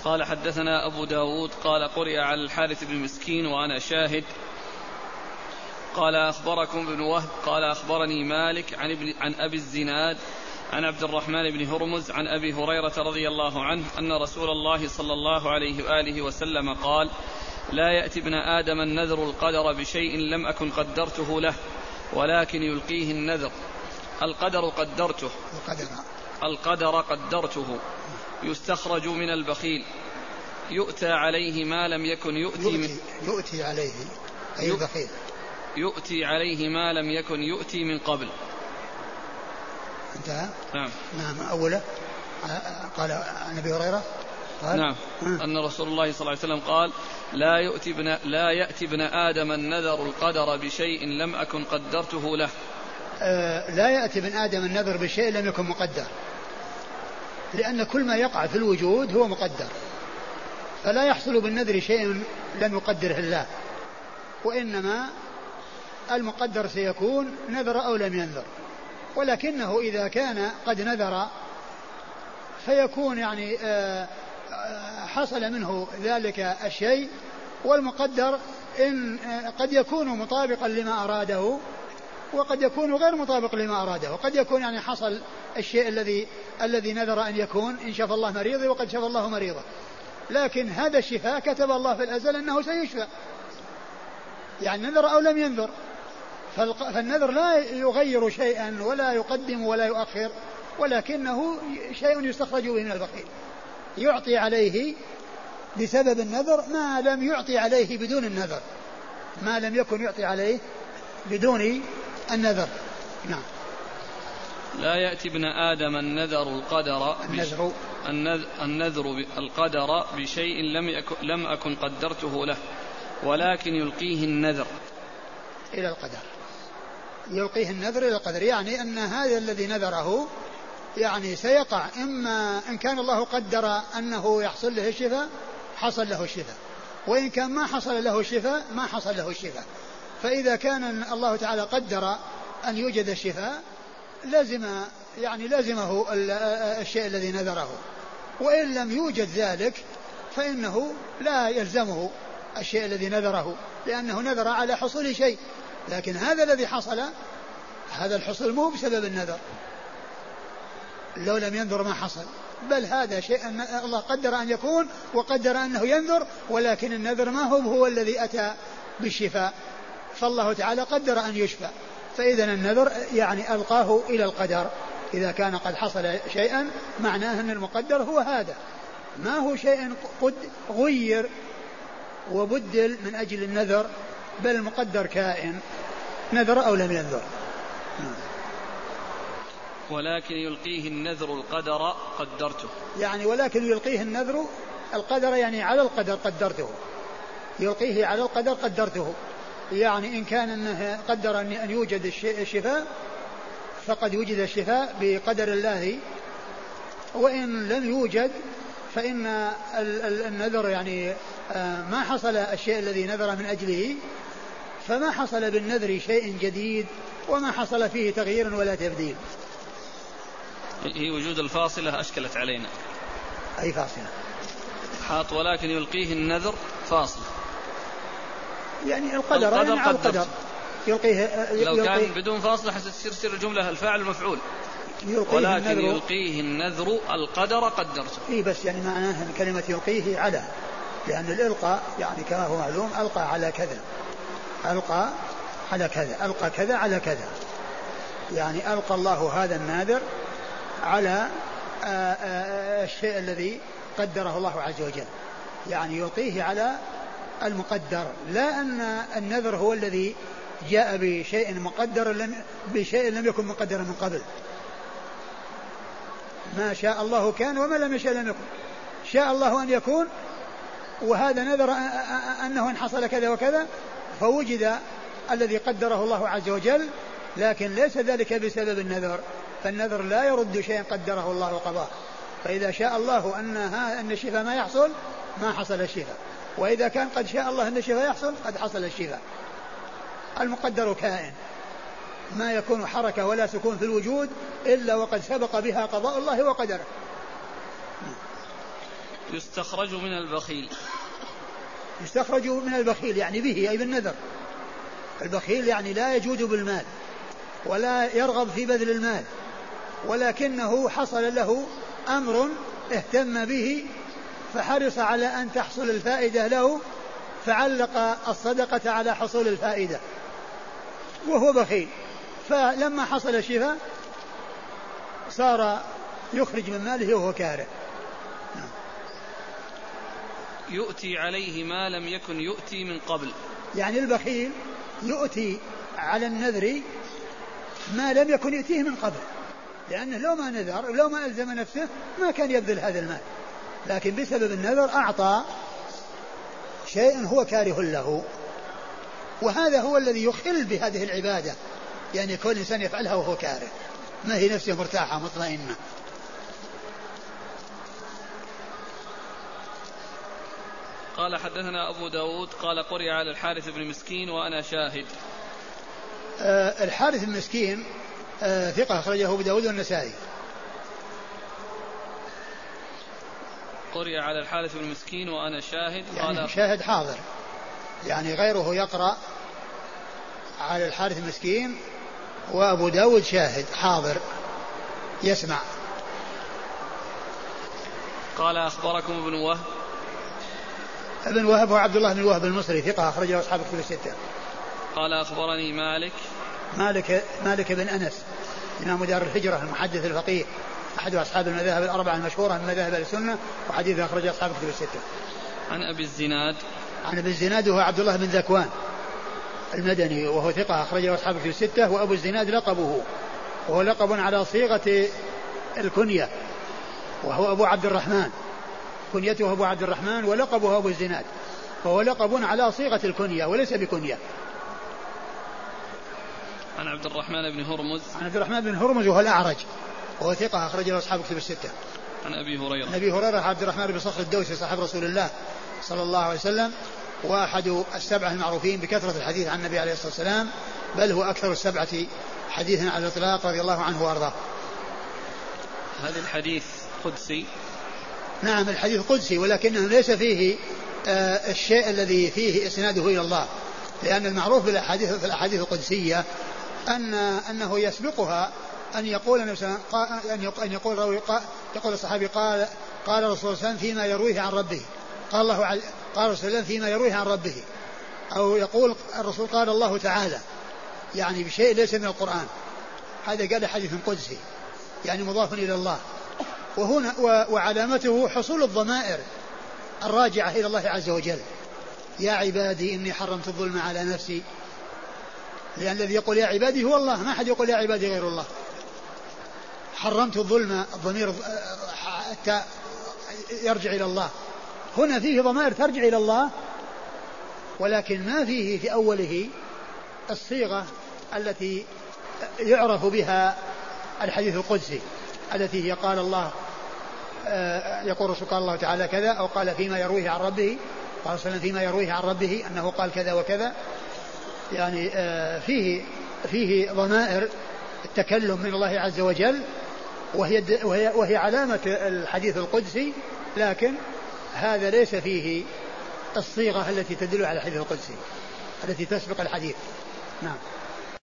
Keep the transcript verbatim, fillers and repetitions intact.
قال حدثنا أبو داود قال قرئ على الحارث بن مسكين وأنا شاهد. قال أخبركم ابن وهب قال أخبرني مالك عن, ابن عن أبي الزناد عن عبد الرحمن بن هرمز عن أبي هريرة رضي الله عنه أن رسول الله صلى الله عليه وآله وسلم قال: لا يأتي ابن آدم النذر القدر بشيء لم أكن قدرته له ولكن يلقيه النذر. القدر قدرته القدر, القدر قدرته يستخرج من البخيل يؤتى عليه ما لم يكن يؤتي, يؤتي, من يؤتي عليه أي البخيل يؤتي عليه ما لم يكن يؤتي من قبل. انتهى. نعم. نعم. أوله قال عن أبي هريرة قال نعم آه. أن رسول الله صلى الله عليه وسلم قال: لا يؤتي ابن لا يأتي ابن آدم النذر القدر بشيء لم أكن قدرته له. آه لا يأتي ابن آدم النذر بشيء لم يكن مقدر، لأن كل ما يقع في الوجود هو مقدر، فلا يحصل بالنذر شيء لم يقدره الله، وإنما المقدر سيكون نذر أو لم ينذر. ولكنه إذا كان قد نذر فيكون يعني حصل منه ذلك الشيء، والمقدر إن قد يكون مطابقا لما أراده وقد يكون غير مطابق لما أراده، وقد يكون يعني حصل الشيء الذي الذي نذر أن يكون، إن شفى الله مريضي وقد شفى الله مريضه، لكن هذا الشفاء كتب الله في الأزل أنه سيشفى، يعني نذر أو لم ينذر. فالنذر لا يغير شيئا ولا يقدم ولا يؤخر، ولكنه شيء يستخرج به من البخيل، يعطي عليه بسبب النذر ما لم يعطي عليه بدون النذر، ما لم يكن يعطي عليه بدون النذر. نعم. لا يأتي ابن آدم النذر القدر النذر النذر القدر بشيء لم يكن لم أكن قدرته له ولكن يلقيه النذر إلى القدر، يلقيه النذر إلى القدر، يعني أن هذا الذي نذره يعني سيقع، إما إن كان الله قدر أنه يحصل له الشفاء حصل له الشفاء، وإن كان ما حصل له الشفاء ما حصل له الشفاء. فإذا كان الله تعالى قدر أن يوجد الشفاء لازم يعني لازمه الشيء الذي نذره، وإن لم يوجد ذلك فإنه لا يلزمه الشيء الذي نذره، لأنه نذر على حصول شيء، لكن هذا الذي حصل هذا الحصول مو بسبب النذر، لو لم ينذر ما حصل، بل هذا شيء الله قدر أن يكون وقدر أنه ينذر، ولكن النذر ما هو هو الذي أتى بالشفاء، فالله تعالى قدر أن يشفى، فإذا النذر يعني ألقاه إلى القدر. إذا كان قد حصل شيئا معناه أن المقدر هو هذا، ما هو شيء قد غير وبدل من أجل النذر، بل المقدر كائن نذر أو لم ينذر. ولكن يلقيه النذر القدر قدرته، يعني ولكن يلقيه النذر القدر يعني على القدر قدرته، يلقيه على القدر قدرته، يعني إن كان أنه قدر أن يوجد الشفاء فقد وجد الشفاء بقدر الله، وإن لم يوجد فإن النذر يعني ما حصل الشيء الذي نذر من أجله، فما حصل بالنذر شيء جديد وما حصل فيه تغيير ولا تبديل. هي وجود الفاصلة أشكلت علينا. أي فاصلة؟ حاط ولكن يلقيه النذر فاصل، يعني القدر, القدر يعني على القدر يلقيه. لو يلقيه كان بدون فاصلة حتصير الجملة الفاعل المفعول، ولكن النذر يلقيه النذر القدر قدرته. إيه بس يعني معناه أن كلمة يلقيه على، لأن الإلقاء يعني كما هو معلوم ألقى على كذا، ألقى على كذا، ألقى كذا على كذا، يعني ألقى الله هذا الناذر على آآ آآ الشيء الذي قدره الله عز وجل، يعني يلقيه على المقدر، لا أن النذر هو الذي جاء بشيء مقدر لم بشيء لم يكن مقدرا من قبل. ما شاء الله كان وما لم يشاء لم يكن، شاء الله أن يكون وهذا نذر أنه إن حصل كذا وكذا فوجد الذي قدره الله عز وجل، لكن ليس ذلك بسبب النذر، فالنذر لا يرد شيئا قدره الله وقضاه، فإذا شاء الله أن أن الشفاء ما يحصل ما حصل الشفاء، وإذا كان قد شاء الله أن الشفاء يحصل قد حصل الشفاء. المقدر كائن، ما يكون حركة ولا سكون في الوجود إلا وقد سبق بها قضاء الله وقدره. يستخرج من البخيل. يستخرج من البخيل يعني به أي بالنذر. البخيل يعني لا يجود بالمال ولا يرغب في بذل المال، ولكنه حصل له أمر اهتم به فحرص على أن تحصل الفائدة له، فعلق الصدقة على حصول الفائدة وهو بخيل، فلما حصل الشفاء صار يخرج من ماله وهو كاره. يؤتي عليه ما لم يكن يؤتي من قبل. يعني البخيل يؤتي على النذر ما لم يكن يؤتيه من قبل، لأنه لو ما نذر لو ما ألزم نفسه ما كان يبذل هذا المال، لكن بسبب النذر أعطى شيء هو كاره له، وهذا هو الذي يخل بهذه العبادة، يعني كل إنسان يفعلها وهو كاره، ما هي نفسه مرتاحة مطمئنة. قال حدثنا أبو داود قال قرئ على الحارث بن مسكين وأنا شاهد. آه الحارث بن مسكين آه ثقة أخرجه أبو داود والنسائي. قرئ على الحارث بن مسكين وأنا شاهد. يعني قال شاهد حاضر، يعني غيره يقرأ على الحارث المسكين وأبو داود شاهد حاضر يسمع. قال أخبركم ابن وهب. ابن وهب هو عبد الله بن وهب المصري ثقة أخرجه أصحاب الكتب الستة. قال أخبرني مالك. مالك مالك بن أنس إمام دار الهجرة المحدث الفقيه أحد أصحاب المذاهب الأربعة المشهورة من مذاهب السنة، وحديث أخرجه أصحاب الكتب الستة. عن أبي الزناد. عن أبي الزناد وهو عبد الله بن ذكوان المدني وهو ثقة أخرجه أصحاب الكتب الستة. وأبو الزناد لقبه، وهو لقب على صيغة الكنية، وهو أبو عبد الرحمن، كنيته أبو عبد الرحمن ولقبه أبو الزناد، وهو لقب على صيغة الكنية وليس بكنية. عن عبد الرحمن بن هرمز. عن عبد الرحمن بن هرمز وهو الأعرج وهو ثقة أخرجه أصحاب الكتب الستة. عن أبي هريرة. عن أبي هريرة عبد الرحمن بن صخر الدوسي صاحب رسول الله صلى الله عليه وسلم، وأحد السبعة المعروفين بكثرة الحديث عن النبي عليه الصلاة والسلام، بل هو أكثر السبعة حديثا على الإطلاق رضي الله عنه وأرضاه. هذا الحديث قدسي. نعم الحديث قدسي، ولكنه ليس فيه آه الشيء الذي فيه إسناده إلى الله، لأن المعروف بالأحاديث في الأحاديث القدسية أن أنه يسبقها أن يقول أن يقول راوي يقول الصحابي قال قال الرسول صلى الله عليه وسلم فيما يرويه عن ربه، قال الله قال الرسول صلى الله عليه وسلم فيما يرويه عن ربه، أو يقول الرسول قال الله تعالى، يعني بشيء ليس من القرآن. هذا قال حديث قدسي يعني مضاف إلى الله. وهنا وعلامته حصول الضمائر الراجعة إلى الله عز وجل. يا عبادي إني حرمت الظلم على نفسي، لأن الذي يقول يا عبادي هو الله، ما حد يقول يا عبادي غير الله. حرمت الظلم، الضمير حتى يرجع إلى الله، هنا فيه ضمائر ترجع إلى الله، ولكن ما فيه في أوله الصيغة التي يعرف بها الحديث القدسي، التي هي قال الله يقول رسول قال الله تعالى كذا، أو قال فيما يرويه عن ربه، قال صلى الله عليه وسلم فيما يرويه عن ربه أنه قال كذا وكذا. يعني فيه فيه ضمائر التكلم من الله عز وجل، وهي وهي, وهي علامة الحديث القدسي، لكن هذا ليس فيه الصيغة التي تدل على الحديث القدسي التي تسبق الحديث. نعم.